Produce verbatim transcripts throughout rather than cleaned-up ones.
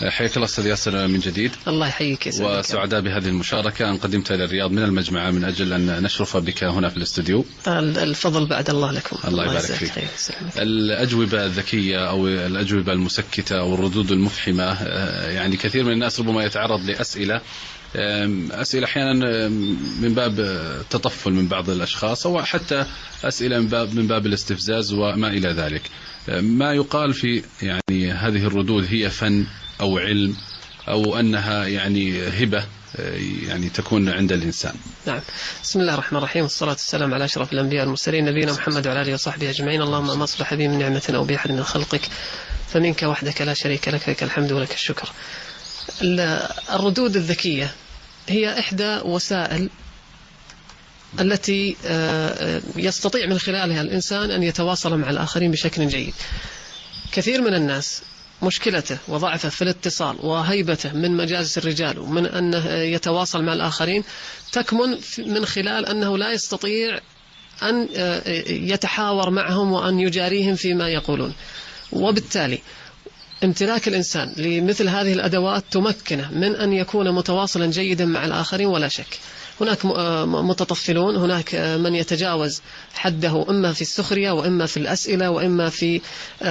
حياك الله أستاذ ياسر من جديد. الله يحييك يا سيدي. وسعداء بهذه المشاركة أن قدمت إلى الرياض من المجمعة من أجل أن نشرف بك هنا في الاستوديو. الفضل بعد الله لكم. الله يبارك فيك. الأجوبة الذكية أو الأجوبة المسكتة أو الردود المفحمة، يعني كثير من الناس ربما يتعرض لأسئلة أسئلة أحيانا من باب التطفل من بعض الأشخاص، أو حتى أسئلة من باب من باب الاستفزاز وما إلى ذلك. ما يقال في يعني هذه الردود هي فن أو علم أو أنها يعني هبة يعني تكون عند الإنسان؟ نعم. بسم الله الرحمن الرحيم، والصلاة والسلام على أشرف الأنبياء والمرسلين نبينا محمد وعلى آله وصحبه أجمعين. اللهم ما أصبح بي من نعمة أو بأحد من خلقك فمنك وحدك لا شريك لك، لك الحمد ولك الشكر. الردود الذكية هي إحدى وسائل التي يستطيع من خلالها الإنسان أن يتواصل مع الآخرين بشكل جيد. كثير من الناس مشكلته وضعفه في الاتصال وهيبته من مجالس الرجال ومن أنه يتواصل مع الآخرين تكمن من خلال أنه لا يستطيع أن يتحاور معهم وأن يجاريهم فيما يقولون، وبالتالي امتلاك الإنسان لمثل هذه الأدوات تمكنه من أن يكون متواصلا جيدا مع الآخرين. ولا شك هناك متطفلون، هناك من يتجاوز حده إما في السخرية وإما في الأسئلة وإما في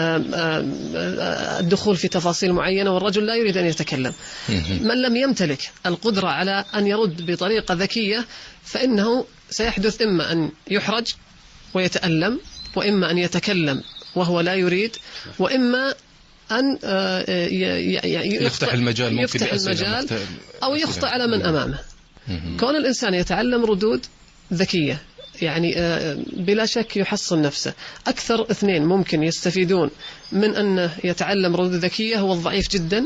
الدخول في تفاصيل معينة، والرجل لا يريد أن يتكلم. من لم يمتلك القدرة على أن يرد بطريقة ذكية فإنه سيحدث إما أن يحرج ويتألم، وإما أن يتكلم وهو لا يريد، وإما أن يفتح المجال, ممكن يفتح المجال أو يخطئ على من أمامه. كون الإنسان يتعلم ردود ذكية يعني بلا شك يحصن نفسه. أكثر اثنين ممكن يستفيدون من أن يتعلم ردود ذكية هو الضعيف جدا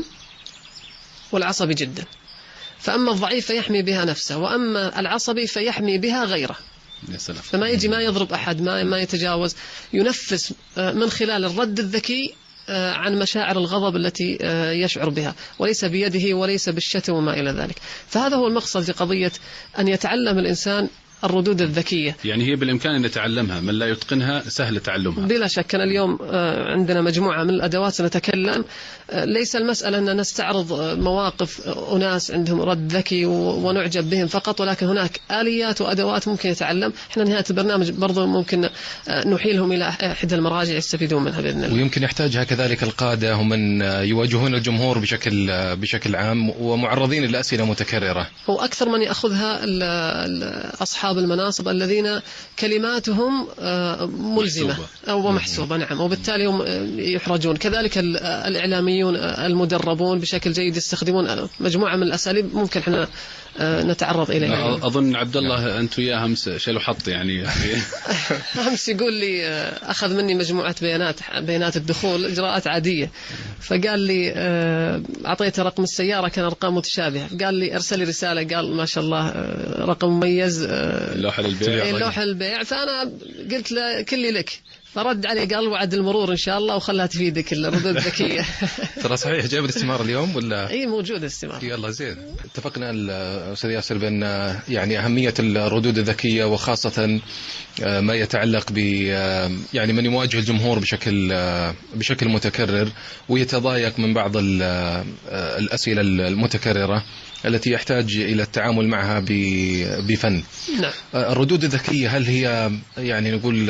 والعصبي جدا. فأما الضعيف فيحمي بها نفسه، وأما العصبي فيحمي بها غيره. فما يجي ما يضرب أحد، ما ما يتجاوز، ينفس من خلال الرد الذكي عن مشاعر الغضب التي يشعر بها، وليس بيده وليس بالشتم وما إلى ذلك. فهذا هو المقصد لقضية أن يتعلم الإنسان الردود الذكية. يعني هي بالإمكان أن نتعلمها، من لا يتقنها سهل تعلمها. بلا شك. أنا اليوم عندنا مجموعة من الأدوات نتكلم، ليس المسألة أن نستعرض مواقف أناس عندهم رد ذكي ونعجب بهم فقط، ولكن هناك آليات وأدوات ممكن يتعلم. إحنا نهاية البرنامج برضو ممكن نحيلهم إلى إحدى المراجع يستفيدون منها بإذن الله. ويمكن يحتاجها كذلك القادة ومن يواجهون الجمهور بشكل بشكل عام ومعرضين للأسئلة متكررة. هو أكثر من يأخذها أصحاب المناصب الذين كلماتهم ملزمة أو محسوبة. نعم. وبالتالي هم يحرجون. كذلك الإعلاميون المدربون بشكل جيد يستخدمون مجموعة من الأساليب ممكن احنا نتعرض إليها. أظن عبد الله أنت وياه أمس شيلوا حط يعني أمس يقول لي أخذ مني مجموعة بيانات بيانات الدخول إجراءات عادية، فقال لي أعطيته رقم السيارة كان أرقام متشابهة، قال لي أرسل لي رسالة قال ما شاء الله رقم مميز لوحة للبيع لوحة للبيع. فأنا قلت له كلي لك، فرد علي قال وعد المرور إن شاء الله وخلها تفيدك الردود الذكية. ترى صحيح جايب الاستمارة اليوم ولا؟ إيه موجود الاستمارة. يلا زين. اتفقنا الأستاذ ياسر بأن يعني أهمية الردود الذكية، وخاصة ما يتعلق ب يعني من يواجه الجمهور بشكل بشكل متكرر ويتضايق من بعض الأسئلة المتكررة التي يحتاج إلى التعامل معها بفن. نعم. الردود الذكية هل هي يعني نقول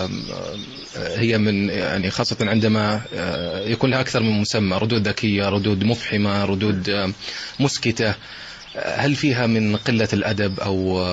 هي من يعني خاصة عندما يكون لها أكثر من مسمى، ردود ذكية، ردود مفحمة، ردود مسكتة، هل فيها من قلة الأدب أو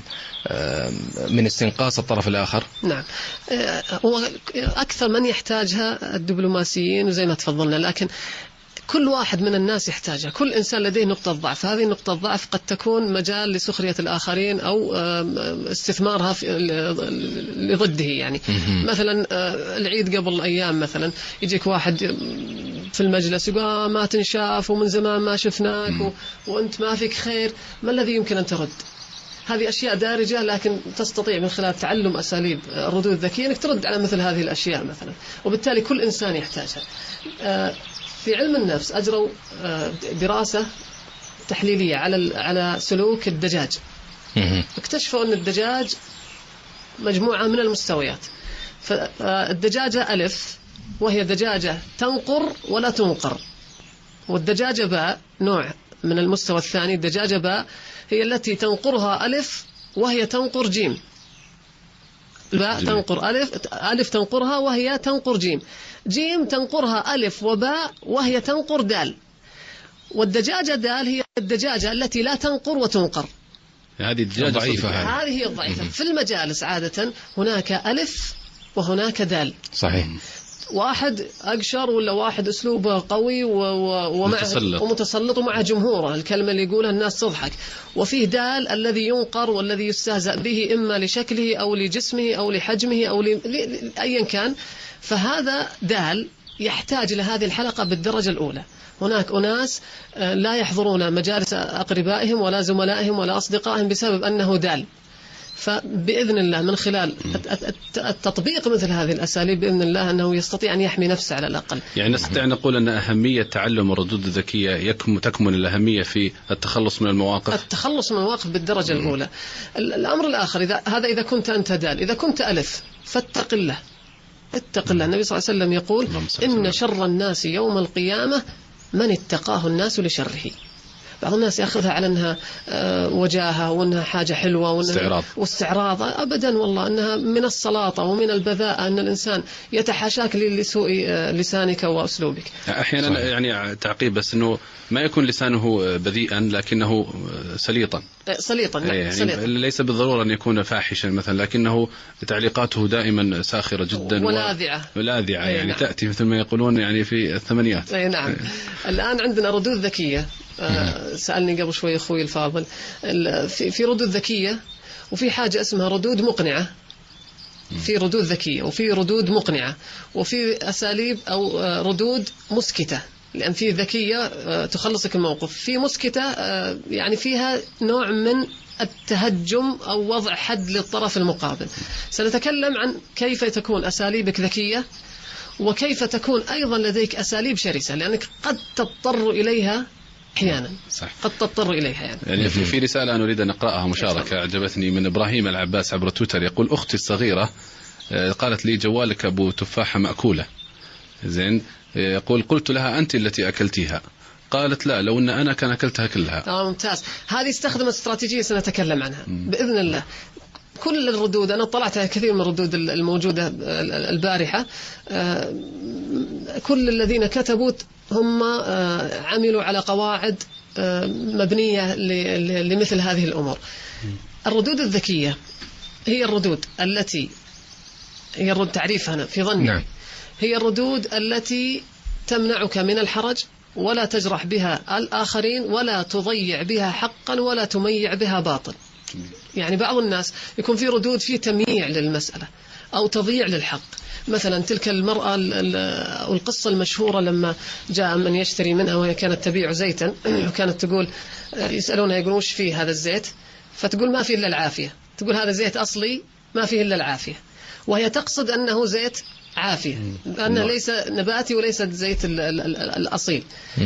من استنقاص الطرف الآخر؟ نعم. هو أكثر من يحتاجها الدبلوماسيين وزي ما تفضلنا، لكن كل واحد من الناس يحتاجها. كل إنسان لديه نقطة ضعف، هذه النقطة ضعف قد تكون مجال لسخرية الآخرين أو استثمارها لضده. يعني مثلا العيد قبل أيام مثلا يجيك واحد في المجلس يقول ما تنشاف ومن زمان ما شفناك وأنت ما فيك خير، ما الذي يمكن أن ترد؟ هذه أشياء دارجة، لكن تستطيع من خلال تعلم أساليب الردود الذكية أنك ترد على مثل هذه الأشياء مثلا. وبالتالي كل إنسان يحتاجها. في علم النفس أجروا دراسة تحليلية على على سلوك الدجاج. اكتشفوا أن الدجاج مجموعة من المستويات. فالدجاجة ألف وهي دجاجة تنقر ولا تنقر، والدجاجة باء نوع من المستوى الثاني. الدجاجة باء هي التي تنقرها ألف وهي تنقر جيم. باء تنقر ألف، ألف تنقرها وهي تنقر جيم، جيم تنقرها ألف وباء وهي تنقر دال. والدجاجة دال هي الدجاجة التي لا تنقر وتنقر. هذه الدجاجة ضعيفة. هذه هي الضعيفة. في المجالس عادة هناك ألف وهناك دال. صحيح. واحد أقشر ولا واحد أسلوبه قوي ومتسلط ومتسلط ومع جمهوره، الكلمة اللي يقولها الناس تضحك. وفيه دال الذي ينقر والذي يستهزأ به إما لشكله أو لجسمه أو لحجمه أو لأيا كان. فهذا دال يحتاج إلى هذه الحلقة بالدرجة الأولى. هناك أناس لا يحضرون مجالس أقربائهم ولا زملائهم ولا أصدقائهم بسبب أنه دال. فبإذن الله من خلال التطبيق مثل هذه الأساليب بإذن الله أنه يستطيع أن يحمي نفسه على الأقل. يعني نستطيع نقول أن أهمية تعلم الردود الذكية تكمن الأهمية في التخلص من المواقف. التخلص من المواقف بالدرجة م. الأولى. الأمر الآخر، إذا هذا إذا كنت أنت دال. إذا كنت ألف فاتق الله، اتق الله. النبي صلى الله عليه وسلم يقول إن شر الناس يوم القيامة من اتقاه الناس لشره. بعض الناس يأخذها على أنها وجاهة وأنها حاجة حلوة وأنها استعراض. واستعراض. أبدا والله أنها من السلاطة ومن البذاءة أن الإنسان يتحاشاك لسوء لسانك وأسلوبك. أحيانا صحيح. يعني تعقيب بس أنه ما يكون لسانه بذيئا لكنه سليطا. سليطا يعني سليطا. ليس بالضرورة أن يكون فاحشا مثلا، لكنه تعليقاته دائما ساخرة جدا ولاذعة ولاذعة يعني نعم. تأتي مثل ما يقولون يعني في الثمانيات. أي نعم. الآن عندنا ردود ذكية. آه سألني قبل شوي أخوي الفاضل في, في ردود ذكية، وفي حاجة اسمها ردود مقنعة. في ردود ذكية وفي ردود مقنعة وفي أساليب أو ردود مسكتة، لأن في ذكية تخلصك الموقف، في مسكتة يعني فيها نوع من التهجم أو وضع حد للطرف المقابل. سنتكلم عن كيف تكون أساليبك ذكية وكيف تكون أيضا لديك أساليب شرسة، لأنك قد تضطر إليها أحيانا. صح. قد تضطر إليها يعني. يعني في رسالة أنا أريد أن أقرأها مشاركة أعجبتني من إبراهيم العباس عبر تويتر. يقول أختي الصغيرة قالت لي جوالك أبو تفاحة مأكولة. زين. يقول قلت لها أنت التي أكلتيها، قالت لا لو أن أنا كان أكلتها كلها. آه ممتاز. هذه استخدمت استراتيجية سنتكلم عنها م. بإذن الله. كل الردود أنا طلعت على كثير من الردود الموجودة البارحة، كل الذين كتبوا هم عملوا على قواعد مبنية لمثل هذه الأمور. الردود الذكية هي الردود التي هي الرد تعريفها أنا في ظني نعم. هي الردود التي تمنعك من الحرج ولا تجرح بها الآخرين ولا تضيع بها حقا ولا تميع بها باطل. يعني بعض الناس يكون في ردود في تمييع للمسألة أو تضييع للحق. مثلا تلك المرأة القصة المشهورة لما جاء من يشتري منها وهي كانت تبيع زيتا وكانت تقول يسألونها يقولون وش فيه هذا الزيت، فتقول ما فيه إلا العافية. تقول هذا زيت أصلي ما فيه إلا العافية، وهي تقصد أنه زيت عافية، أنه ليس نباتي وليس زيت الأصيل.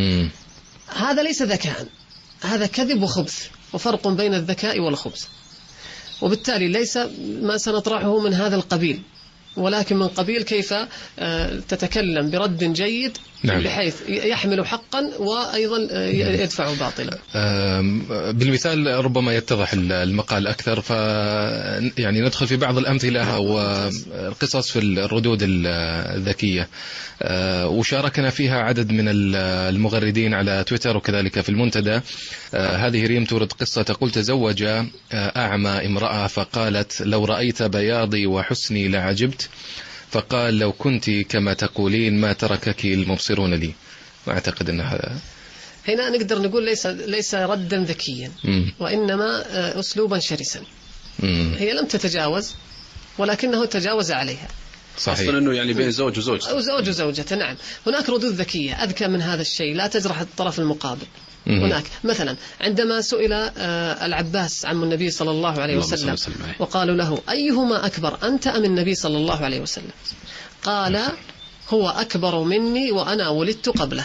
هذا ليس ذكاء، هذا كذب وخبث، وفرق بين الذكاء والخبث. وبالتالي ليس ما سنطرحه من هذا القبيل، ولكن من قبيل كيف تتكلم برد جيد نعم. بحيث يحمل حقا وأيضا يدفع باطلا. بالمثال ربما يتضح المقال أكثر، ف يعني ندخل في بعض الأمثلة أو القصص في الردود الذكية وشاركنا فيها عدد من المغردين على تويتر وكذلك في المنتدى. هذه ريم تورد قصة تقول تزوج أعمى امرأة فقالت لو رأيت بياضي وحسني لعجبت، فقال لو كنت كما تقولين ما تركك المبصرون لي. ما أعتقد أن هذا هنا نقدر نقول ليس ليس ردا ذكيا م. وإنما أسلوبا شرسا. م. هي لم تتجاوز ولكنه تجاوز عليها. صحيح. أصلا أنه يعني بين زوج وزوجته أو زوج وزوجته. نعم. هناك ردود ذكية أذكى من هذا الشيء، لا تجرح الطرف المقابل. م. هناك مثلا عندما سئل العباس عم النبي صلى الله عليه وسلم وقالوا له أيهما أكبر أنت أم النبي صلى الله عليه وسلم، قال هو أكبر مني وأنا ولدت قبله.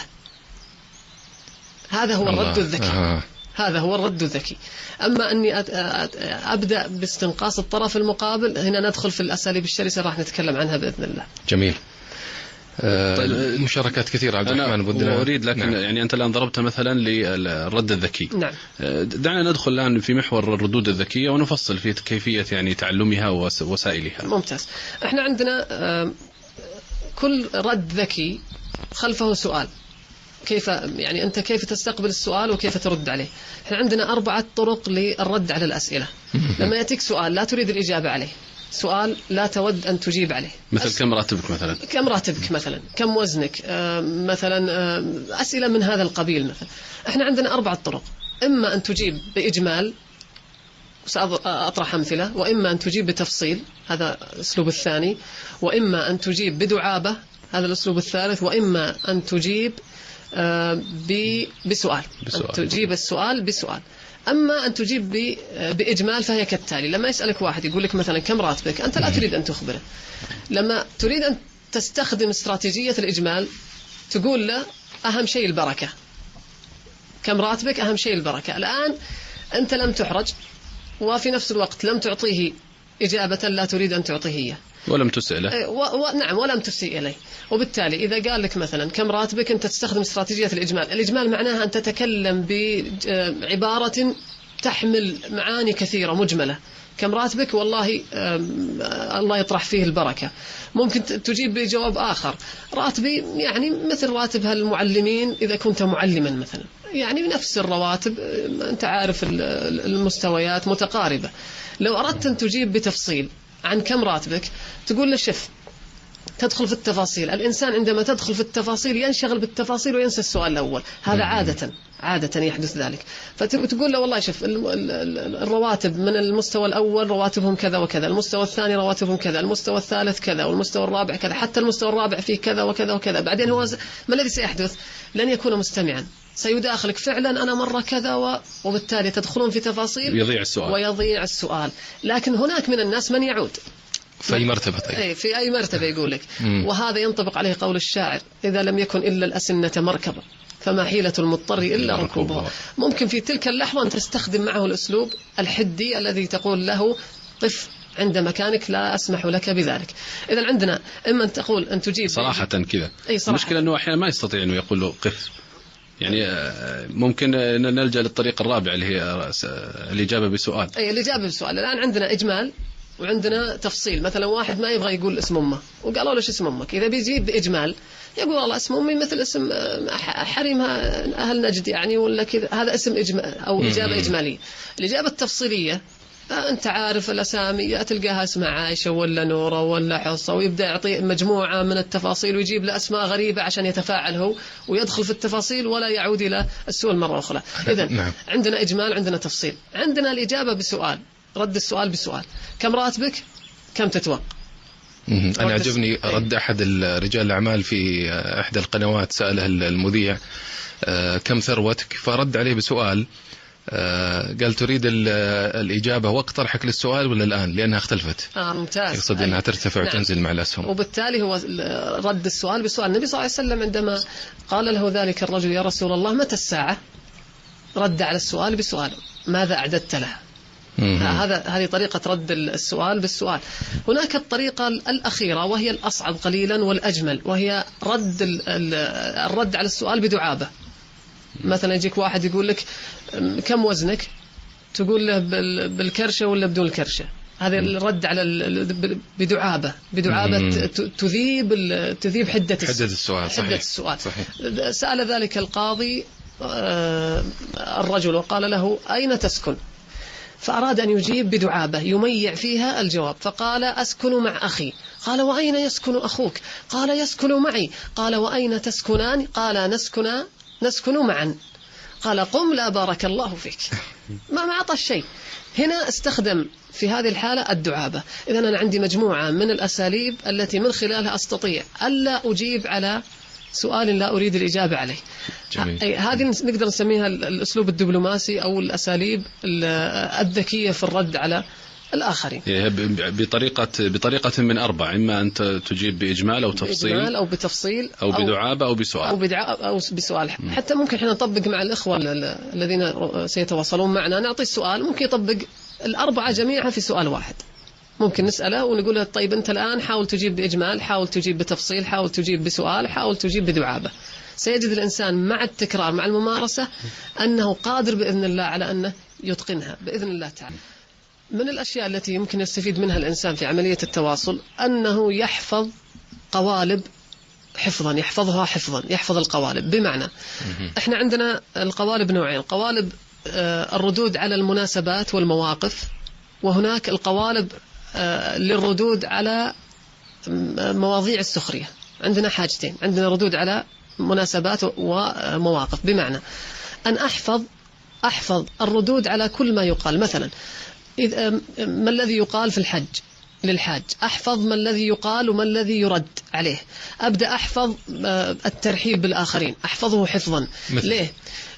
هذا هو الرد الذكي. آه. هذا هو الرد الذكي. أما أني أبدأ باستنقاص الطرف المقابل، هنا ندخل في الأساليب الشرسة راح نتكلم عنها بإذن الله. جميل. طيب مشاركات كثيرة عبد الرحمن بدنا أريد لكن نعم. يعني أنت الآن ضربت مثلا للرد الذكي. نعم. دعنا ندخل الآن في محور الردود الذكية ونفصل في كيفية يعني تعلمها ووسائلها. ممتاز. احنا عندنا كل رد ذكي خلفه سؤال، كيف يعني أنت كيف تستقبل السؤال وكيف ترد عليه. احنا عندنا أربعة طرق للرد على الأسئلة. لما يأتيك سؤال لا تريد الإجابة عليه، سؤال لا تود أن تجيب عليه، مثل كم راتبك مثلا، كم راتبك مثلا، كم وزنك، آه مثلا آه أسئلة من هذا القبيل مثلا. احنا عندنا أربعة طرق، إما أن تجيب بإجمال سأطرح أمثلة، وإما أن تجيب بتفصيل هذا الأسلوب الثاني، وإما أن تجيب بدعابة هذا الأسلوب الثالث، وإما أن تجيب آه بسؤال، أن تجيب السؤال بسؤال. أما أن تجيب بإجمال فهي كالتالي. لما يسألك واحد يقول لك مثلا كم راتبك، أنت لا تريد أن تخبره. لما تريد أن تستخدم استراتيجية الإجمال تقول له أهم شيء البركة، كم راتبك أهم شيء البركة. الآن أنت لم تحرج وفي نفس الوقت لم تعطيه إجابة لا تريد أن تعطيه إياه، ولم تسأله. و... و... نعم ولم تسيء إليه. وبالتالي إذا قال لك مثلا كم راتبك، أنت تستخدم استراتيجية الإجمال. الإجمال معناها أن تتكلم بعبارة تحمل معاني كثيرة مجملة. كم راتبك؟ والله الله يطرح فيه البركة. ممكن تجيب بجواب آخر، راتبي يعني مثل راتب هالمعلمين إذا كنت معلما مثلا، يعني نفس الرواتب، أنت عارف المستويات متقاربة. لو أردت أن تجيب بتفصيل عن كم راتبك تقول له شف، تدخل في التفاصيل. الإنسان عندما تدخل في التفاصيل ينشغل بالتفاصيل وينسى السؤال الأول، هذا عادة عادة يحدث ذلك. فتقول له والله شوف الرواتب من المستوى الأول رواتبهم كذا وكذا، المستوى الثاني رواتبهم كذا، المستوى الثالث كذا، والمستوى الرابع كذا، حتى المستوى الرابع فيه كذا وكذا وكذا. بعدين هو ما الذي سيحدث؟ لن يكون مستمعا، سيداخلك فعلا أنا مرة كذا و... وبالتالي تدخلون في تفاصيل ويضيع السؤال ويضيع السؤال. لكن هناك من الناس من يعود في أي مرتبة. طيب. أي في أي مرتبة يقول لك، وهذا ينطبق عليه قول الشاعر إذا لم يكن إلا الأسنة مركبة فما حيلة المضطر إلا ركوبها. ممكن في تلك اللحظة أن تستخدم معه الأسلوب الحدي الذي تقول له قف عند مكانك لا أسمح لك بذلك. إذا عندنا إما أن تقول أن تجيب صراحة كذا. المشكلة أنه أحيانا ما يستطيع أنه يقول له قف، يعني ممكن نلجأ للطريقة الرابعة اللي هي الإجابة بسؤال. أي الإجابة بسؤال. الآن عندنا إجمال وعندنا تفصيل. مثلا واحد ما يبغى يقول اسم أمه وقالوا له شو اسم أمك، إذا بيجيب بإجمال يقول والله اسم أمي مثل اسم حريمها أهل نجد يعني ولا كذا، هذا اسم إجمال أو إجابة إجمالية. الإجابة التفصيلية أنت عارف الأسامي تلقاها اسمها عائشة ولا نورة ولا حصة، ويبدأ يعطي مجموعة من التفاصيل ويجيب له أسماء غريبة عشان يتفاعل هو ويدخل في التفاصيل ولا يعود إلى السؤال مرة أخرى. إذن عندنا إجمال عندنا تفصيل. عندنا الإجابة بسؤال، رد السؤال بسؤال. كم راتبك؟ كم تتوقع؟ أنا عجبني رد أحد رجال الأعمال في إحدى القنوات، سأله المذيع كم ثروتك، فرد عليه بسؤال قال تريد الإجابة وقت طرحك للسؤال ولا الآن، لأنها اختلفت. آه ممتاز. يقصد أنها ترتفع نعم. وتنزل مع الأسهم. وبالتالي هو رد السؤال بسؤال. النبي صلى الله عليه وسلم عندما قال له ذلك الرجل يا رسول الله متى الساعة، رد على السؤال بسؤال، ماذا أعددت لها. هذا هذه طريقة رد السؤال بالسؤال. هناك الطريقة الأخيرة وهي الأصعب قليلا والأجمل، وهي رد الرد على السؤال بدعابة. مثلا يجيك واحد يقول لك كم وزنك، تقول له بالكرشة ولا بدون الكرشة. هذا الرد على بدعابة بدعابة تذيب تذيب حدة حدة السؤال. حدة السؤال. صحيح. سأل ذلك القاضي الرجل وقال له أين تسكن، فأراد أن يجيب بدعابة يميع فيها الجواب، فقال أسكن مع أخي. قال وأين يسكن أخوك؟ قال يسكن معي. قال وأين تسكنان؟ قال نسكن نسكن معا. قال قم لا بارك الله فيك. ما ما أعطى الشيء. هنا استخدم في هذه الحالة الدعابة. إذن أنا عندي مجموعة من الأساليب التي من خلالها أستطيع ألا أجيب على سؤال لا أريد الإجابة عليه. جميل. هذه نقدر نسميها الأسلوب الدبلوماسي أو الأساليب الذكية في الرد على الآخرين. بطريقة بطريقة من أربع، إما أنت تجيب بإجمال أو تفصيل بإجمال أو بتفصيل أو بدعابة أو بسؤال أو بدعابة أو بسؤال. م. حتى ممكن إحنا نطبق مع الإخوة الذين سيتواصلون معنا، نعطي السؤال ممكن يطبق الأربعة جميعا في سؤال واحد. ممكن نسأله ونقول له طيب أنت الآن حاول تجيب بإجمال، حاول تجيب بتفصيل، حاول تجيب بسؤال، حاول تجيب بدعابة. سيجد الإنسان مع التكرار مع الممارسة أنه قادر بإذن الله على أنه يتقنها بإذن الله تعالى. من الأشياء التي يمكن يستفيد منها الإنسان في عملية التواصل أنه يحفظ قوالب حفظا، يحفظها حفظا، يحفظ القوالب. بمعنى إحنا عندنا القوالب نوعين: قوالب الردود على المناسبات والمواقف، وهناك القوالب للردود على مواضيع السخرية. عندنا حاجتين، عندنا ردود على مناسبات ومواقف. بمعنى أن أحفظ أحفظ الردود على كل ما يقال. مثلا إذا ما الذي يقال في الحج للحاج، أحفظ ما الذي يقال وما الذي يرد عليه. أبدأ أحفظ الترحيب بالآخرين، أحفظه حفظا. مثل. ليه؟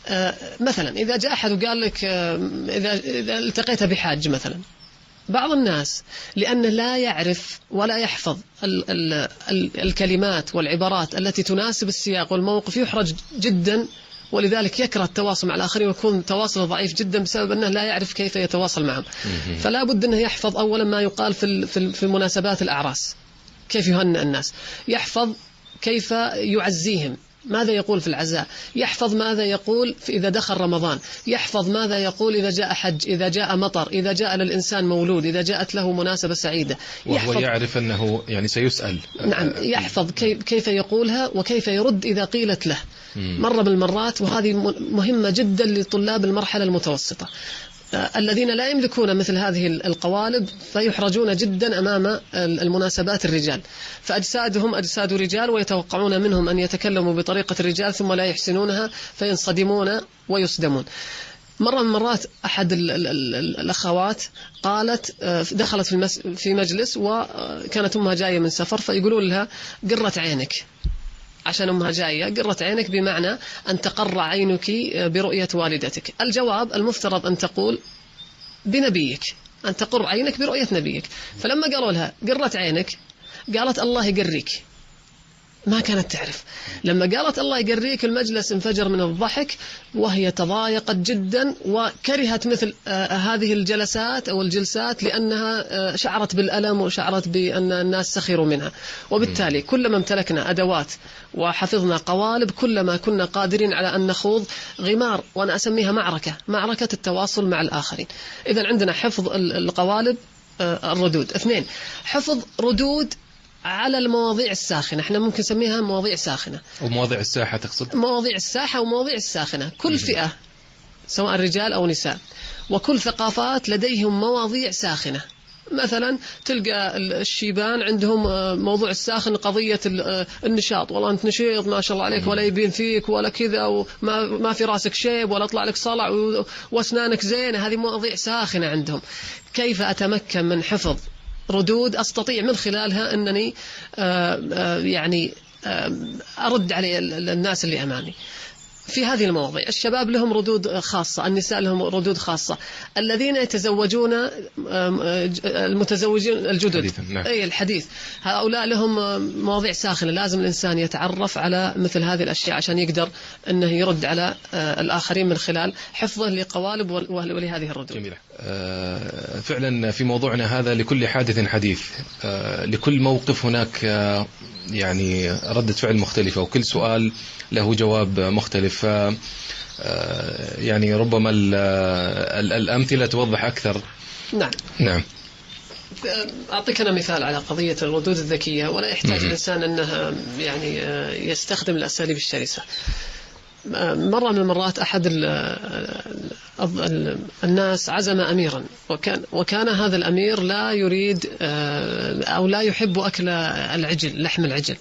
مثلا إذا جاء أحد وقال لك إذا, إذا التقيت بحاج مثلا، بعض الناس لأنه لا يعرف ولا يحفظ ال ال ال الكلمات والعبارات التي تناسب السياق والموقف يحرج جدا، ولذلك يكره التواصل مع الآخرين ويكون تواصله ضعيف جدا بسبب أنه لا يعرف كيف يتواصل معهم. فلا بد أنه يحفظ أولا ما يقال في في مناسبات الأعراس، كيف يهنئ الناس، يحفظ كيف يعزيهم، ماذا يقول في العزاء، يحفظ ماذا يقول إذا دخل رمضان، يحفظ ماذا يقول إذا جاء حج، إذا جاء مطر، إذا جاء للإنسان مولود، إذا جاءت له مناسبة سعيدة. وهو يعرف أنه يعني سيسأل. نعم، يحفظ كيف يقولها وكيف يرد إذا قيلت له مرة من المرات. وهذه مهمة جدا لطلاب المرحلة المتوسطة الذين لا يملكون مثل هذه القوالب، فيحرجون جدا أمام المناسبات الرجال، فأجسادهم أجساد رجال ويتوقعون منهم أن يتكلموا بطريقة الرجال ثم لا يحسنونها فينصدمون ويصدمون. مرة من مرات أحد الأخوات قالت دخلت في مجلس وكانت أمها جاية من سفر، فيقولون لها قرت عينك، عشان أمها جاية. قرت عينك بمعنى أن تقر عينك برؤية والدتك. الجواب المفترض أن تقول بنبيك، أن تقر عينك برؤية نبيك. فلما قالوا لها قرت عينك قالت الله يقريك، ما كانت تعرف. لما قالت الله يقريك المجلس انفجر من الضحك، وهي تضايقت جدا وكرهت مثل آه هذه الجلسات أو الجلسات، لأنها آه شعرت بالألم وشعرت بأن الناس سخروا منها. وبالتالي كلما امتلكنا أدوات وحفظنا قوالب كلما كنا قادرين على أن نخوض غمار، وأنا أسميها معركة معركة التواصل مع الآخرين. إذن عندنا حفظ القوالب، آه الردود. اثنين، حفظ ردود على المواضيع الساخنة. احنا ممكن نسميها مواضيع ساخنة. ومواضيع الساحة تقصد؟ مواضيع الساحة ومواضيع الساخنة. كل فئة سواء رجال أو نساء وكل ثقافات لديهم مواضيع ساخنة. مثلا تلقى الشيبان عندهم موضوع الساخن قضية النشاط، والله أنت نشيط ما شاء الله عليك ولا يبين فيك ولا كذا وما ما في راسك شيب ولا طلع لك صلع واسنانك زينة. هذه مواضيع ساخنة عندهم. كيف أتمكن من حفظ ردود أستطيع من خلالها أنني آآ آآ يعني آآ أرد على الناس اللي أمامي في هذه المواضيع؟ الشباب لهم ردود خاصة، النساء لهم ردود خاصة، الذين يتزوجون المتزوجين الجدد نعم. أي الحديث، هؤلاء لهم مواضيع ساخنة. لازم الإنسان يتعرف على مثل هذه الأشياء عشان يقدر أنه يرد على الآخرين من خلال حفظه لقوالب ولهذه الردود. جميلة. فعلا في موضوعنا هذا لكل حادث حديث، لكل موقف هناك يعني ردة فعل مختلفة، وكل سؤال له جواب مختلف. يعني ربما الأمثلة توضح أكثر. نعم نعم. أعطيك أنا مثال على قضية الردود الذكية، ولا يحتاج الإنسان أنه يعني يستخدم الأساليب الشرسة. مرة من المرات أحد الناس عزم أميرا، وكان وكان هذا الأمير لا يريد أو لا يحب أكل العجل، لحم العجل.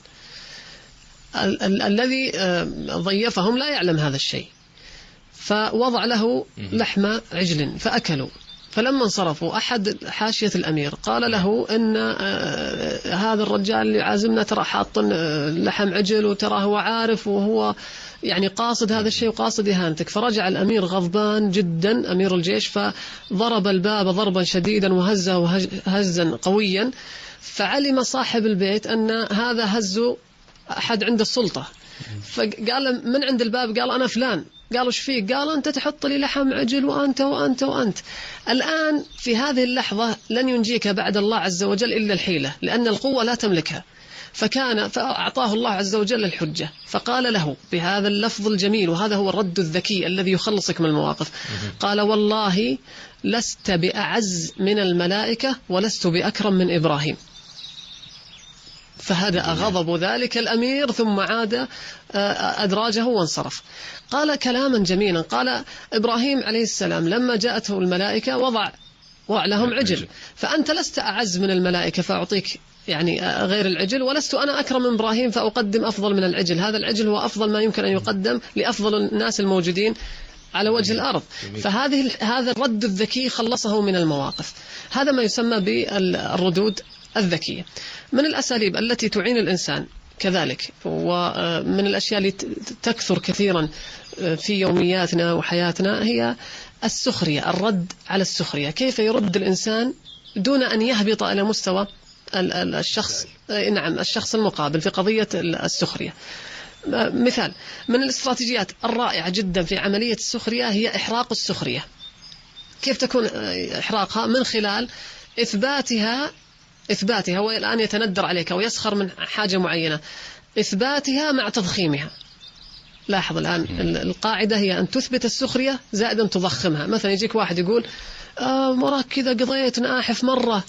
الذي ضيفهم لا يعلم هذا الشيء، فوضع له لحم عجل فأكلوا. فلما انصرفوا أحد حاشية الأمير قال له إن هذا الرجال اللي عازمنا ترى حاط لحم عجل وترى هو عارف وهو يعني قاصد هذا الشيء وقاصد إهانتك. فرجع الأمير غضبان جدا أمير الجيش، فضرب الباب ضربا شديدا وهزه هزا قويا. فعلم صاحب البيت أن هذا هز أحد عند السلطة، فقال من عند الباب؟ قال أنا فلان. قالوا ايش فيك؟ قال أنت تحط لي لحم عجل وأنت وأنت وأنت. الآن في هذه اللحظة لن ينجيك بعد الله عز وجل إلا الحيلة، لأن القوة لا تملكها. فكان فأعطاه الله عز وجل الحجة، فقال له بهذا اللفظ الجميل، وهذا هو الرد الذكي الذي يخلصك من المواقف، قال والله لست بأعز من الملائكة ولست بأكرم من إبراهيم. فهدأ غضب ذلك الأمير ثم عاد أدراجه وانصرف. قال كلاما جميلا، قال إبراهيم عليه السلام لما جاءته الملائكة وضع وضع لهم عجل، فأنت لست أعز من الملائكة فأعطيك يعني غير العجل، ولست أنا أكرم من إبراهيم فأقدم أفضل من العجل. هذا العجل هو أفضل ما يمكن أن يقدم لأفضل الناس الموجودين على وجه الأرض. فهذه هذا الرد الذكي خلصه من المواقف. هذا ما يسمى بالردود الذكية. من الأساليب التي تعين الإنسان كذلك، ومن الأشياء التي تكثر كثيرا في يومياتنا وحياتنا، هي السخرية، الرد على السخرية. كيف يرد الإنسان دون أن يهبط إلى مستوى الشخص نعم الشخص المقابل في قضية السخرية. مثال من الاستراتيجيات الرائعة جدا في عملية السخرية هي إحراق السخرية. كيف تكون إحراقها؟ من خلال إثباتها إثباتها هو الآن يتندر عليك أو يسخر من حاجة معينة، إثباتها مع تضخيمها. لاحظ الآن القاعدة هي أن تثبت السخرية زائد أن تضخمها. مثلا يجيك واحد يقول آه مراك كذا قضيت ناحف مرة،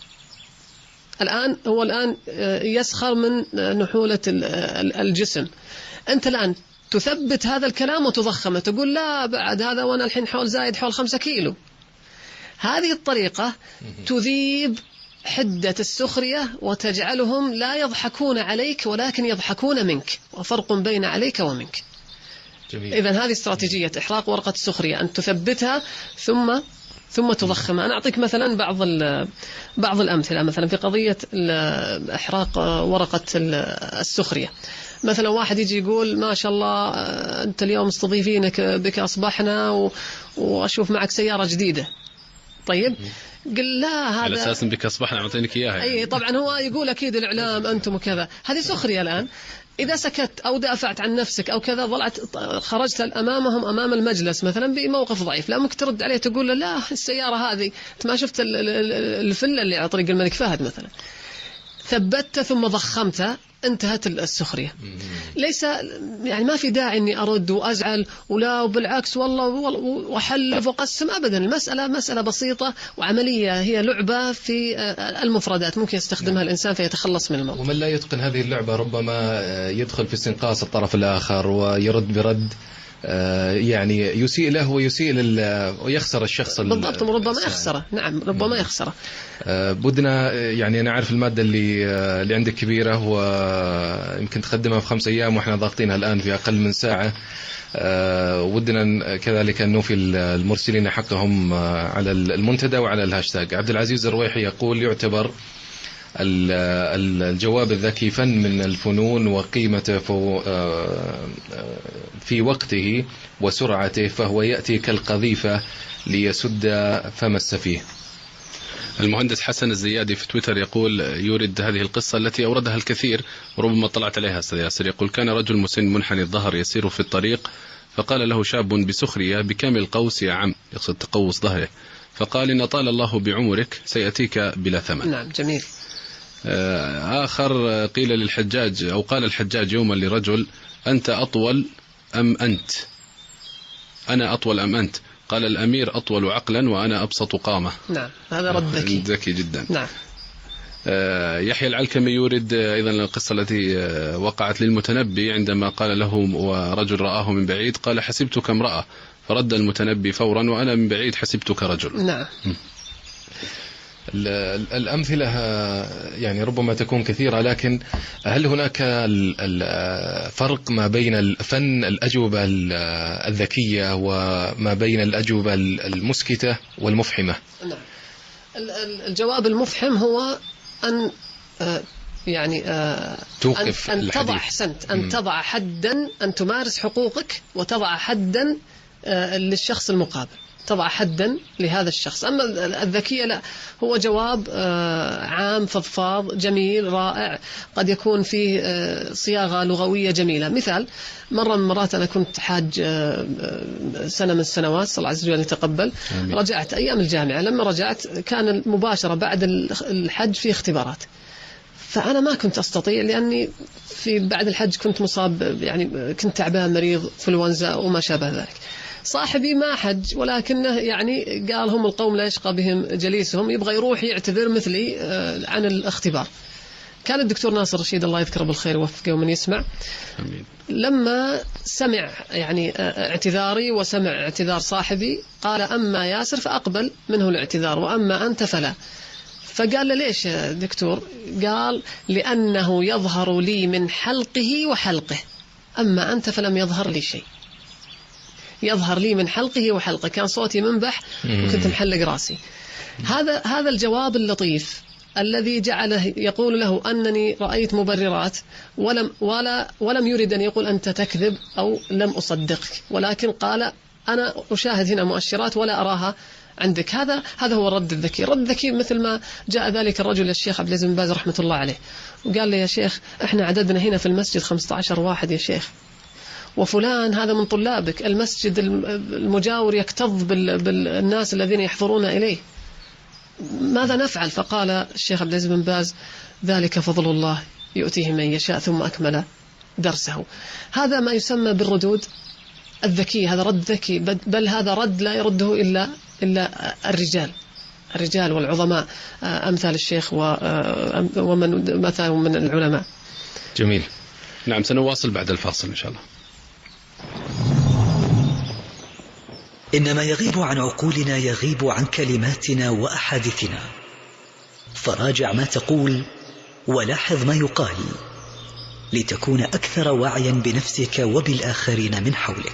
الآن هو الآن يسخر من نحولة الجسم. أنت الآن تثبت هذا الكلام وتضخمه، تقول لا بعد هذا وأنا الحين حول زايد حول خمسة كيلو. هذه الطريقة تذيب حدة السخرية وتجعلهم لا يضحكون عليك ولكن يضحكون منك، وفرق بين عليك ومنك. إذن هذه استراتيجية إحراق ورقة السخرية، أن تثبتها ثم ثم تضخمها. أنا أعطيك مثلا بعض بعض الأمثلة. مثلا في قضية إحراق ورقة السخرية، مثلا واحد يجي يقول ما شاء الله أنت اليوم مستضيفينك بك أصبحنا وأشوف معك سيارة جديدة. طيب قل لا هذا على أساس بك أصبحنا أعطينك إياها يعني. أي طبعا هو يقول أكيد الإعلام أنتم وكذا. هذه سخرية. الآن إذا سكت أو دافعت عن نفسك أو كذا ضلعت خرجت أمامهم أمام المجلس مثلا بموقف ضعيف، لا ممكن ترد عليه تقول له لا السيارة هذه أنت ما شفت الفلة اللي على طريق الملك فهد مثلا. ثبتت ثم ضخمتها، انتهت السخرية. ليس يعني ما في داعي أني أرد وأزعل ولا وبالعكس والله وأحلف وقسم أبدا. المسألة مسألة بسيطة وعملية، هي لعبة في المفردات ممكن يستخدمها الإنسان فيتخلص من الموقف. ومن لا يتقن هذه اللعبة ربما يدخل في استنقاص الطرف الآخر ويرد برد يعني يسيء له ويسيء ويخسر الشخص. بالضبط، ربما يخسره. نعم ربما يخسره. بدنا يعني أنا عارف المادة اللي اللي عندك كبيرة ويمكن تقدمها في خمس أيام وإحنا ضاغطينها الآن في أقل من ساعة. ودنا كذلك أن نوفي المرسلين حقهم على المنتدى وعلى الهاشتاج. عبد العزيز الرويحي يقول يعتبر الجواب الذكي فن من الفنون وقيمته في وقته وسرعته، فهو يأتي كالقذيفة ليسد فم السفيه. المهندس حسن الزيادي في تويتر يقول يورد هذه القصة التي أوردها الكثير وربما طلعت عليها أستاذ ياسر. يقول كان رجل مسن منحني الظهر يسير في الطريق، فقال له شاب بسخرية بكامل قوس يا عم، يقصد تقوس ظهره، فقال إن طال الله بعمرك سيأتيك بلا ثمن. نعم جميل. آخر قيل للحجاج أو قال الحجاج يوما لرجل أنت أطول أم أنت؟ أنا أطول أم أنت؟ قال الأمير أطول عقلا وأنا أبسط قامة. نعم هذا رد ذكي. ذكي جدا. نعم. يحيى العلكمي يورد أيضا القصة التي وقعت للمتنبي عندما قال له ورجل رآه من بعيد قال حسبتك امرأة، فرد المتنبي فورا وأنا من بعيد حسبتك رجل. نعم. الأمثلة يعني ربما تكون كثيرة، لكن هل هناك فرق ما بين الفن الأجوبة الذكية وما بين الأجوبة المسكتة والمفحمة؟ نعم. الجواب المفحم هو أن يعني توقف أن, أن تضع أحسنت أن تضع حدا، أن تمارس حقوقك وتضع حدا للشخص المقابل. تضع حدا لهذا الشخص. أما الذكية لا، هو جواب عام فضفاض جميل رائع، قد يكون فيه صياغة لغوية جميلة. مثال، مرة من مرات أنا كنت حاج سنة من السنوات، صلى الله عز وجل يتقبل، رجعت أيام الجامعة. لما رجعت كان مباشرة بعد الحج في اختبارات، فأنا ما كنت أستطيع لأني في بعد الحج كنت مصاب، يعني كنت تعبان مريض فلونزا وما شابه ذلك. صاحبي ما حج ولكنه يعني قال هم القوم لا يشقى بهم جليسهم، يبغى يروح يعتذر مثلي عن الاختبار. كان الدكتور ناصر رشيد الله يذكره بالخير ووفقه ومن يسمع، لما سمع يعني اعتذاري وسمع اعتذار صاحبي قال أما ياسر فأقبل منه الاعتذار وأما أنت فلا. فقال له ليش يا دكتور؟ قال لأنه يظهر لي من حلقه وحلقه، أما أنت فلم يظهر لي شيء. يظهر لي من حلقه وحلقه، كان صوتي منبح وكنت محلق راسي. هذا هذا الجواب اللطيف الذي جعله يقول له أنني رأيت مبررات، ولم ولا ولم يرد أن يقول أنت تكذب أو لم أصدقك، ولكن قال أنا أشاهد هنا مؤشرات ولا أراها عندك. هذا هذا هو الرد الذكي. الرد الذكي مثل ما جاء ذلك الرجل للشيخ عبد العزيز بن باز رحمة الله عليه وقال لي يا شيخ احنا عددنا هنا في المسجد خمسة عشر واحد يا شيخ، وفلان هذا من طلابك، المسجد المجاور يكتظ بالناس الذين يحضرون إليه، ماذا نفعل؟ فقال الشيخ عبد العزيز بن باز ذلك فضل الله يؤتيه من يشاء، ثم أكمل درسه. هذا ما يسمى بالردود الذكي، هذا رد ذكي، بل هذا رد لا يرده إلا إلا الرجال الرجال والعظماء أمثال الشيخ ومن مثال من العلماء. جميل. نعم، سنواصل بعد الفاصل إن شاء الله. إن ما يغيب عن عقولنا يغيب عن كلماتنا وأحاديثنا، فراجع ما تقول ولاحظ ما يقال لتكون أكثر وعيا بنفسك وبالآخرين من حولك.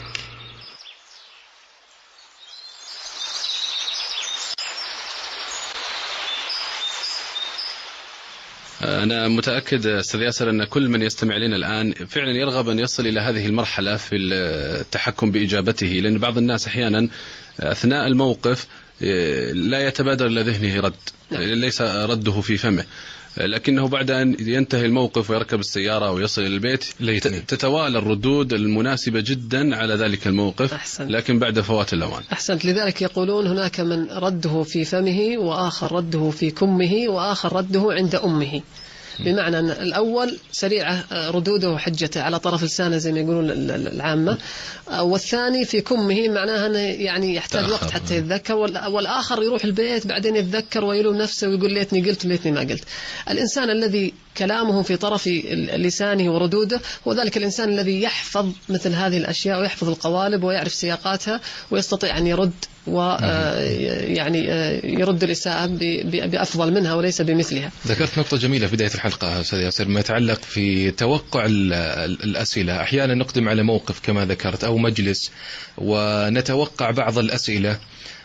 أنا متأكد أستاذ ياسر أن كل من يستمع لنا الآن فعلا يرغب أن يصل إلى هذه المرحلة في التحكم بإجابته، لأن بعض الناس أحيانا أثناء الموقف لا يتبادر إلى ذهنه رد، ليس رده في فمه، لكنه بعد أن ينتهي الموقف ويركب السيارة ويصل إلى البيت تتوالى الردود المناسبة جدا على ذلك الموقف. أحسنت. لكن بعد فوات الأوان. أحسنت. لذلك يقولون هناك من رده في فمه، وآخر رده في كمه، وآخر رده عند أمه. بمعنى أن الأول سريعة ردوده وحجته على طرف لسانه زي ما يقولون العامة، والثاني في كمه معناها أنه يعني يحتاج وقت حتى يتذكر، والآخر يروح البيت بعدين يتذكر ويلوم نفسه ويقول ليتني قلت ليتني ما قلت. الإنسان الذي كلامه في طرف لسانه وردوده هو ذلك الإنسان الذي يحفظ مثل هذه الأشياء ويحفظ القوالب ويعرف سياقاتها ويستطيع أن يرد ويعني يرد الإساءة بأفضل منها وليس بمثلها. ذكرت نقطة جميلة في بداية الحلقة أستاذ ياسر، ما يتعلق في توقع الأسئلة. أحيانا نقدم على موقف كما ذكرت أو مجلس ونتوقع بعض الأسئلة،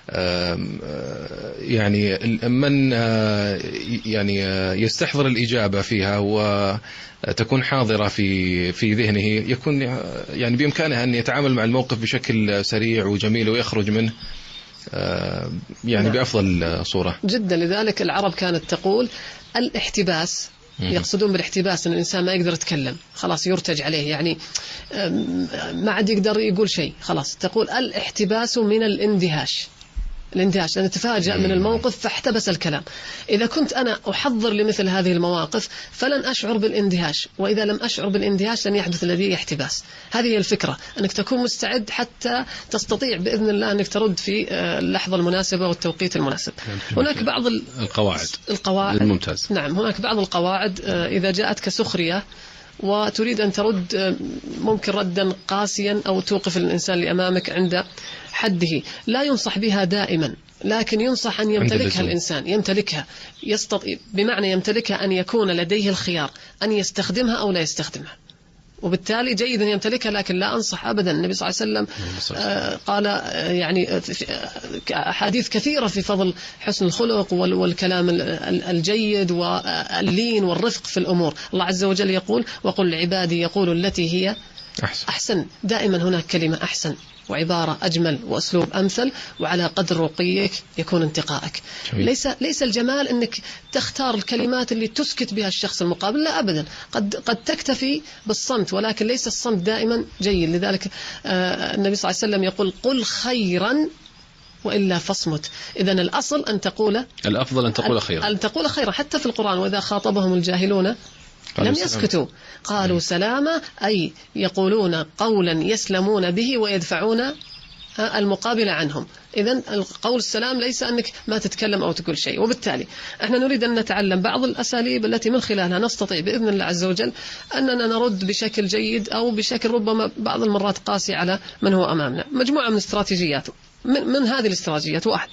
يعني من يعني يستحضر الإجابة فيها وتكون حاضرة في في ذهنه، يكون يعني بإمكانه أن يتعامل مع الموقف بشكل سريع وجميل ويخرج منه يعني نعم. بأفضل صورة جدا. لذلك العرب كانت تقول الاحتباس، يقصدون بالاحتباس أن الإنسان ما يقدر يتكلم، خلاص يرتج عليه، يعني ما عاد يقدر يقول شيء، خلاص تقول الاحتباس من الاندهاش. الاندهاش أن تفاجأ من الموقف فاحتبس الكلام. إذا كنت أنا أحضر لمثل هذه المواقف فلن أشعر بالاندهاش، وإذا لم أشعر بالاندهاش لن يحدث لدي احتباس. هذه هي الفكرة، أنك تكون مستعد حتى تستطيع بإذن الله أنك ترد في اللحظة المناسبة والتوقيت المناسب. هناك بعض القواعد القواعد الممتاز. نعم، هناك بعض القواعد إذا جاءتك سخرية وتريد أن ترد ممكن ردا قاسيا أو توقف الإنسان اللي أمامك عند حده، لا ينصح بها دائما، لكن ينصح أن يمتلكها الإنسان، يمتلكها يستطيع، بمعنى يمتلكها أن يكون لديه الخيار أن يستخدمها أو لا يستخدمها، وبالتالي جيد أن يمتلكها. لكن لا أنصح أبدا. النبي صلى الله عليه وسلم قال يعني أحاديث كثيرة في فضل حسن الخلق والكلام الجيد واللين والرفق في الأمور. الله عز وجل يقول وقل لعبادي يقول التي هي أحسن. أحسن. دائما هناك كلمة أحسن وعبارة أجمل وأسلوب أمثل، وعلى قدر رقيك يكون انتقائك. ليس ليس الجمال أنك تختار الكلمات اللي تسكت بها الشخص المقابل، لا أبدا، قد قد تكتفي بالصمت، ولكن ليس الصمت دائما جيد. لذلك آه النبي صلى الله عليه وسلم يقول قل خيرا وإلا فاصمت. إذن الأصل أن تقول، الأفضل أن تقول خيرا، أن تقول خيرا. حتى في القرآن وإذا خاطبهم الجاهلون لم يسكتوا قالوا سلاما، أي يقولون قولا يسلمون به ويدفعون المقابل عنهم. إذن القول السلام ليس أنك ما تتكلم أو تقول شيء. وبالتالي احنا نريد أن نتعلم بعض الأساليب التي من خلالها نستطيع بإذن الله عز وجل أننا نرد بشكل جيد أو بشكل ربما بعض المرات قاسي على من هو أمامنا. مجموعة من الاستراتيجيات، من, من هذه الاستراتيجيات: واحد،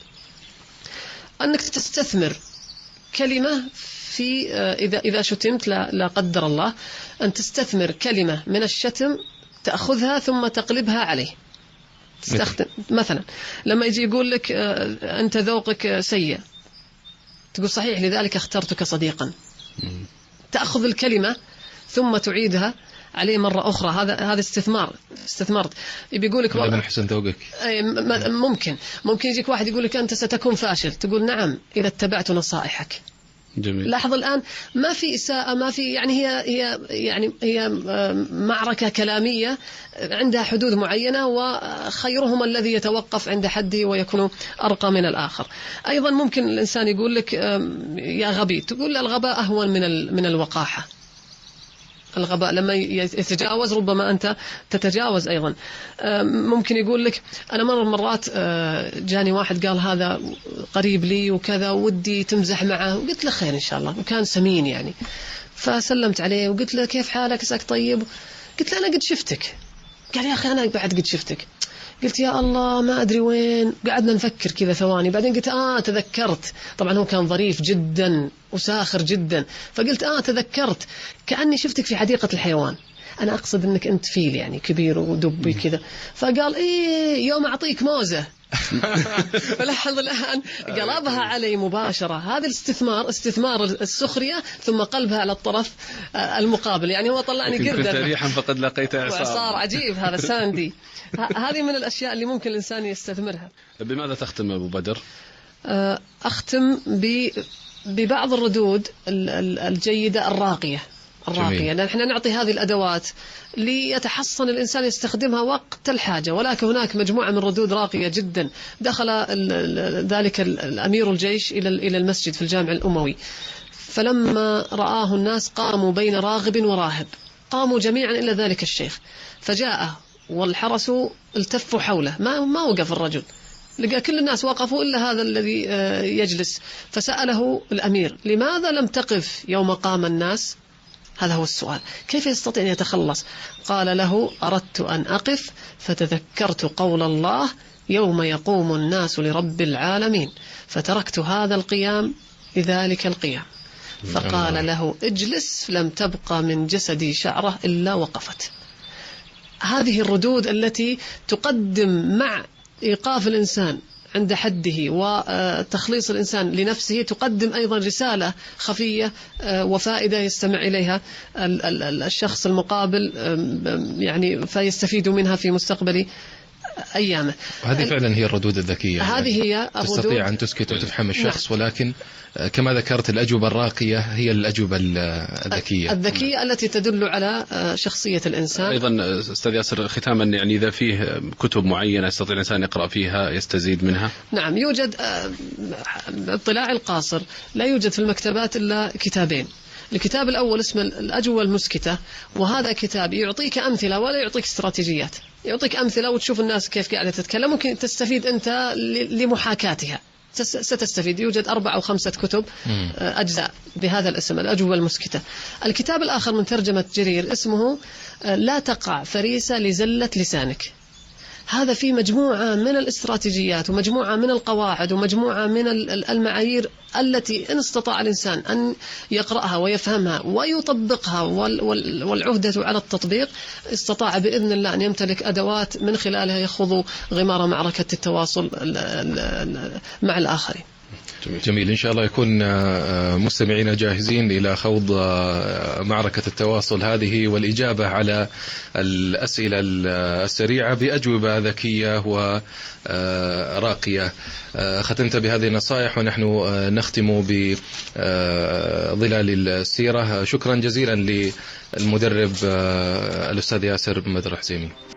أنك تستثمر كلمة في إذا إذا شتمت لا, لا قدر الله، أن تستثمر كلمة من الشتم تأخذها ثم تقلبها عليه. تستخدم مثلا لما يجي يقول لك أنت ذوقك سيء، تقول صحيح لذلك اخترتك صديقا. تأخذ الكلمة ثم تعيدها عليه مرة أخرى. هذا هذا استثمار استثمرت. بيقول لك من حسن ذوقك. ممكن ممكن يجيك واحد يقول لك أنت ستكون فاشل، تقول نعم إذا اتبعت نصائحك. جميل. لاحظ الآن ما في إساءة، ما في يعني هي هي يعني هي معركة كلامية عندها حدود معينة، وخيرهم الذي يتوقف عند حده ويكون أرقى من الآخر. أيضا ممكن الإنسان يقول لك يا غبي، تقول الغباء أهون من من الوقاحة. الغباء لما يتجاوز ربما أنت تتجاوز أيضا. ممكن يقول لك أنا مرة مرات جاني واحد قال هذا قريب لي وكذا ودي تمزح معه، وقلت له خير إن شاء الله، وكان سمين يعني، فسلمت عليه وقلت له كيف حالك عساك طيب. قلت له أنا قد شفتك. قال يا أخي أنا بعد قد شفتك. قلت يا الله ما أدري وين. قعدنا نفكر كذا ثواني، بعدين قلت آه تذكرت. طبعا هو كان ظريف جدا وساخر جدا، فقلت آه تذكرت كأني شفتك في حديقة الحيوان. أنا أقصد أنك أنت فيل يعني كبير ودبي كذا. فقال إيه يوم أعطيك موزة. فلاحظ الآن قلبها علي مباشرة. هذا الاستثمار، استثمار السخرية ثم قلبها على الطرف المقابل. يعني هو طلعني قردة. كنت ريحا فقد لقيت إعصار. إعصار عجيب هذا ساندي. هذه من الأشياء اللي ممكن الإنسان يستثمرها. بماذا تختم أبو بدر؟ أختم ببعض الردود الجيدة الراقية الراقية. لأن احنا نعطي هذه الأدوات ليتحصن الإنسان يستخدمها وقت الحاجة، ولكن هناك مجموعة من ردود راقية جدا. دخل ذلك الأمير الجيش إلى المسجد في الجامع الأموي، فلما رآه الناس قاموا بين راغب وراهب، قاموا جميعا إلى ذلك الشيخ، فجاء والحرس التفوا حوله، ما ما وقف الرجل، لقى كل الناس وقفوا إلا هذا الذي يجلس. فسأله الأمير لماذا لم تقف يوم قام الناس؟ هذا هو السؤال، كيف يستطيع أن يتخلص؟ قال له أردت أن أقف فتذكرت قول الله يوم يقوم الناس لرب العالمين، فتركت هذا القيام لذلك القيام. فقال له اجلس، لم تبقى من جسدي شعرة إلا وقفت. هذه الردود التي تقدم مع إيقاف الإنسان عند حده وتخليص الإنسان لنفسه، تقدم أيضا رسالة خفية وفائدة يستمع إليها الشخص المقابل يعني فيستفيد منها في مستقبل أيامه. هذه فعلا هي الردود الذكية. هذه هي الردود. تستطيع أن تسكت وتفهم الشخص، نعم. ولكن كما ذكرت الأجوبة الراقية هي الأجوبة الذكية الذكية التي تدل على شخصية الإنسان. أيضا أستاذ ياسر ختاما، يعني إذا فيه كتب معينة يستطيع الإنسان يقرأ فيها يستزيد منها؟ نعم يوجد. اطلاع القاصر لا يوجد في المكتبات إلا كتابين. الكتاب الأول اسمه الأجوبة المسكتة، وهذا كتاب يعطيك أمثلة ولا يعطيك استراتيجيات، يعطيك أمثلة وتشوف الناس كيف قاعدة تتكلم، ممكن تستفيد أنت لمحاكاتها، ستستفيد. يوجد أربع أو خمسة كتب أجزاء بهذا الاسم الأجوبة المسكتة. الكتاب الآخر من ترجمة جرير اسمه لا تقع فريسة لزلة لسانك. هذا فيه مجموعة من الاستراتيجيات ومجموعة من القواعد ومجموعة من المعايير التي إن استطاع الإنسان أن يقرأها ويفهمها ويطبقها، والعهدة على التطبيق، استطاع بإذن الله أن يمتلك أدوات من خلالها يخوض غمار معركة التواصل مع الآخرين. جميل. جميل. إن شاء الله يكون مستمعينا جاهزين إلى خوض معركة التواصل هذه والإجابة على الأسئلة السريعة بأجوبة ذكية وراقية. ختمت بهذه النصائح ونحن نختم بظلال السيرة. شكرا جزيلا للمدرب الأستاذ ياسر بدر حسيمي.